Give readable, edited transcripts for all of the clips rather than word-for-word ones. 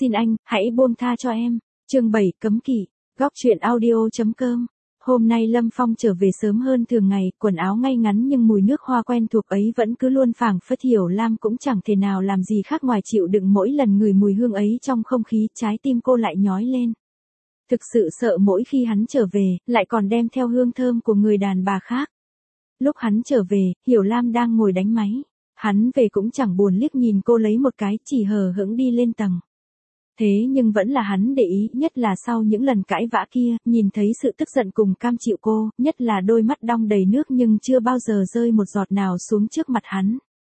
Xin anh, hãy buông tha cho em. Chương 7 cấm kỵ. Góc truyện audio.com. Hôm nay Lâm Phong trở về sớm hơn thường ngày, quần áo ngay ngắn nhưng mùi nước hoa quen thuộc ấy vẫn cứ luôn phảng phất. Hiểu Lam cũng chẳng thể nào làm gì khác ngoài chịu đựng mỗi lần ngửi mùi hương ấy trong không khí, trái tim cô lại nhói lên. Thực sự sợ mỗi khi hắn trở về, lại còn đem theo hương thơm của người đàn bà khác. Lúc hắn trở về, Hiểu Lam đang ngồi đánh máy. Hắn về cũng chẳng buồn liếc nhìn cô lấy một cái, chỉ hờ hững đi lên tầng. Thế nhưng vẫn là hắn để ý, nhất là sau những lần cãi vã kia, nhìn thấy sự tức giận cùng cam chịu cô, nhất là đôi mắt đong đầy nước nhưng chưa bao giờ rơi một giọt nào xuống trước mặt hắn.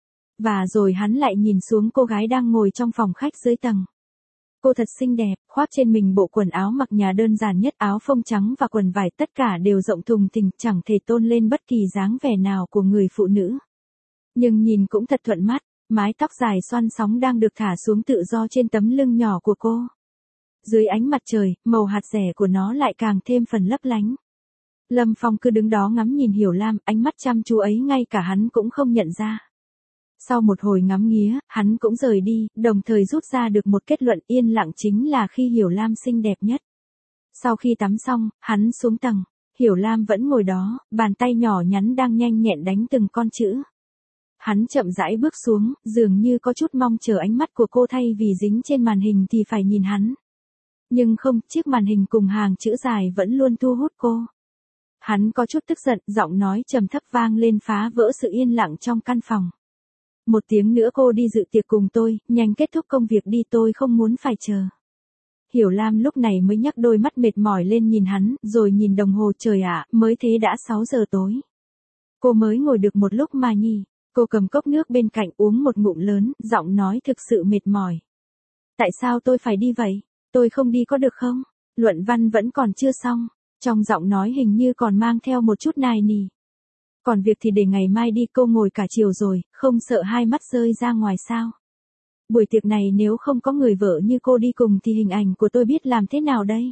Và rồi hắn lại nhìn xuống cô gái đang ngồi trong phòng khách dưới tầng. Cô thật xinh đẹp, khoác trên mình bộ quần áo mặc nhà đơn giản nhất, áo phông trắng và quần vải, tất cả đều rộng thùng thình, chẳng thể tôn lên bất kỳ dáng vẻ nào của người phụ nữ. Nhưng nhìn cũng thật thuận mắt, mái tóc dài xoăn sóng đang được thả xuống tự do trên tấm lưng nhỏ của cô. Dưới ánh mặt trời, màu hạt dẻ của nó lại càng thêm phần lấp lánh. Lâm Phong cứ đứng đó ngắm nhìn Hiểu Lam, ánh mắt chăm chú ấy ngay cả hắn cũng không nhận ra. Sau một hồi ngắm nghía, hắn cũng rời đi, đồng thời rút ra được một kết luận: yên lặng chính là khi Hiểu Lam xinh đẹp nhất. Sau khi tắm xong, hắn xuống tầng. Hiểu Lam vẫn ngồi đó, bàn tay nhỏ nhắn đang nhanh nhẹn đánh từng con chữ. Hắn chậm rãi bước xuống, dường như có chút mong chờ ánh mắt của cô, thay vì dính trên màn hình thì phải nhìn hắn. Nhưng không, chiếc màn hình cùng hàng chữ dài vẫn luôn thu hút cô. Hắn có chút tức giận, giọng nói trầm thấp vang lên phá vỡ sự yên lặng trong căn phòng. Một tiếng nữa cô đi dự tiệc cùng tôi, nhanh kết thúc công việc đi, tôi không muốn phải chờ. Hiểu Lam lúc này mới nhắc đôi mắt mệt mỏi lên nhìn hắn, rồi nhìn đồng hồ, trời ạ, mới thế đã 6 giờ tối. Cô mới ngồi được một lúc mà nhỉ. Cô cầm cốc nước bên cạnh uống một ngụm lớn, giọng nói thực sự mệt mỏi. Tại sao tôi phải đi vậy? Tôi không đi có được không? Luận văn vẫn còn chưa xong. Trong giọng nói hình như còn mang theo một chút nài nỉ. Còn việc thì để ngày mai đi, cô ngồi cả chiều rồi, không sợ hai mắt rơi ra ngoài sao? Buổi tiệc này nếu không có người vợ như cô đi cùng thì hình ảnh của tôi biết làm thế nào đây?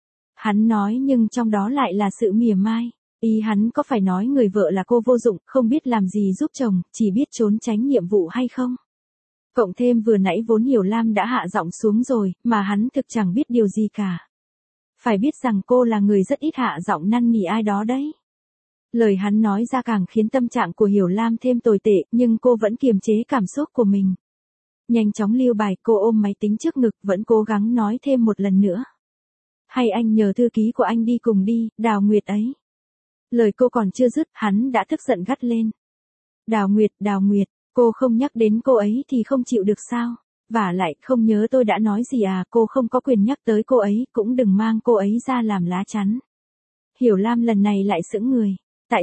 Hắn nói nhưng trong đó lại là sự mỉa mai. Ý hắn có phải nói người vợ là cô vô dụng, không biết làm gì giúp chồng, chỉ biết trốn tránh nhiệm vụ hay không? Cộng thêm vừa nãy vốn Hiểu Lam đã hạ giọng xuống rồi, mà hắn thực chẳng biết điều gì cả. Phải biết rằng cô là người rất ít hạ giọng năn nỉ ai đó đấy. Lời hắn nói ra càng khiến tâm trạng của Hiểu Lam thêm tồi tệ, nhưng cô vẫn kiềm chế cảm xúc của mình. Nhanh chóng lưu bài, cô ôm máy tính trước ngực, vẫn cố gắng nói thêm một lần nữa. Hay anh nhờ thư ký của anh đi cùng đi, Đào Nguyệt ấy. Lời cô còn chưa dứt, hắn đã tức giận gắt lên. Đào Nguyệt, cô không nhắc đến cô ấy thì không chịu được sao? Vả lại, không nhớ tôi đã nói gì à, cô không có quyền nhắc tới cô ấy, cũng đừng mang cô ấy ra làm lá chắn. Hiểu Lam lần này lại sững người.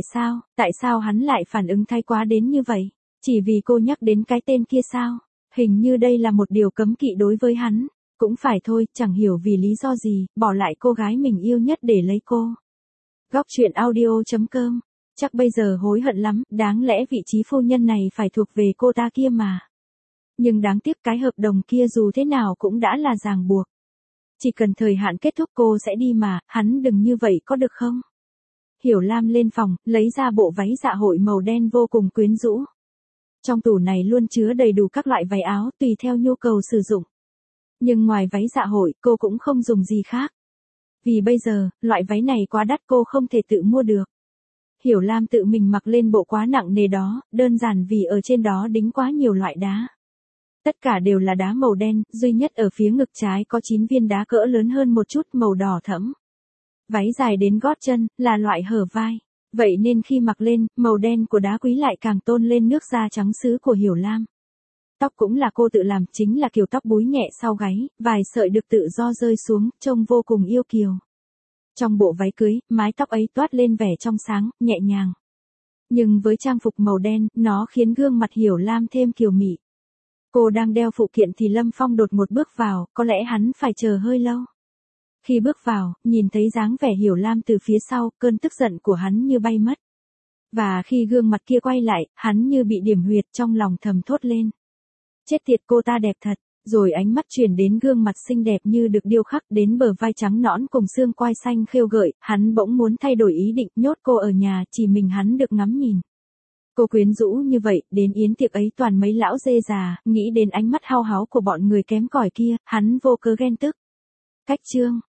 Tại sao hắn lại phản ứng thái quá đến như vậy? Chỉ vì cô nhắc đến cái tên kia sao? Hình như đây là một điều cấm kỵ đối với hắn. Cũng phải thôi, chẳng hiểu vì lý do gì, bỏ lại cô gái mình yêu nhất để lấy cô. Góc truyện audio.com. Chắc bây giờ hối hận lắm, đáng lẽ vị trí phu nhân này phải thuộc về cô ta kia mà. Nhưng đáng tiếc cái hợp đồng kia dù thế nào cũng đã là ràng buộc. Chỉ cần thời hạn kết thúc cô sẽ đi mà, hắn đừng như vậy có được không? Hiểu Lam lên phòng, lấy ra bộ váy dạ hội màu đen vô cùng quyến rũ. Trong tủ này luôn chứa đầy đủ các loại váy áo tùy theo nhu cầu sử dụng. Nhưng ngoài váy dạ hội, cô cũng không dùng gì khác. Vì bây giờ, loại váy này quá đắt, cô không thể tự mua được. Hiểu Lam tự mình mặc lên bộ quá nặng nề đó, đơn giản vì ở trên đó đính quá nhiều loại đá. Tất cả đều là đá màu đen, duy nhất ở phía ngực trái có 9 viên đá cỡ lớn hơn một chút, màu đỏ thẫm. Váy dài đến gót chân, là loại hở vai. Vậy nên khi mặc lên, màu đen của đá quý lại càng tôn lên nước da trắng sứ của Hiểu Lam. Tóc cũng là cô tự làm, chính là kiểu tóc búi nhẹ sau gáy, vài sợi được tự do rơi xuống, trông vô cùng yêu kiều. Trong bộ váy cưới, mái tóc ấy toát lên vẻ trong sáng, nhẹ nhàng. Nhưng với trang phục màu đen, nó khiến gương mặt Hiểu Lam thêm kiều mị. Cô đang đeo phụ kiện thì Lâm Phong đột ngột bước vào, có lẽ hắn phải chờ hơi lâu. Khi bước vào, nhìn thấy dáng vẻ Hiểu Lam từ phía sau, cơn tức giận của hắn như bay mất. Và khi gương mặt kia quay lại, hắn như bị điểm huyệt, trong lòng thầm thốt lên. Chết tiệt, cô ta đẹp thật. Rồi ánh mắt chuyển đến gương mặt xinh đẹp như được điêu khắc, đến bờ vai trắng nõn cùng xương quai xanh khêu gợi, hắn bỗng muốn thay đổi ý định, nhốt cô ở nhà, chỉ mình hắn được ngắm nhìn. Cô quyến rũ như vậy, đến yến tiệc ấy toàn mấy lão dê già, nghĩ đến ánh mắt hao háo của bọn người kém cỏi kia, hắn vô cớ ghen tức. Cách chương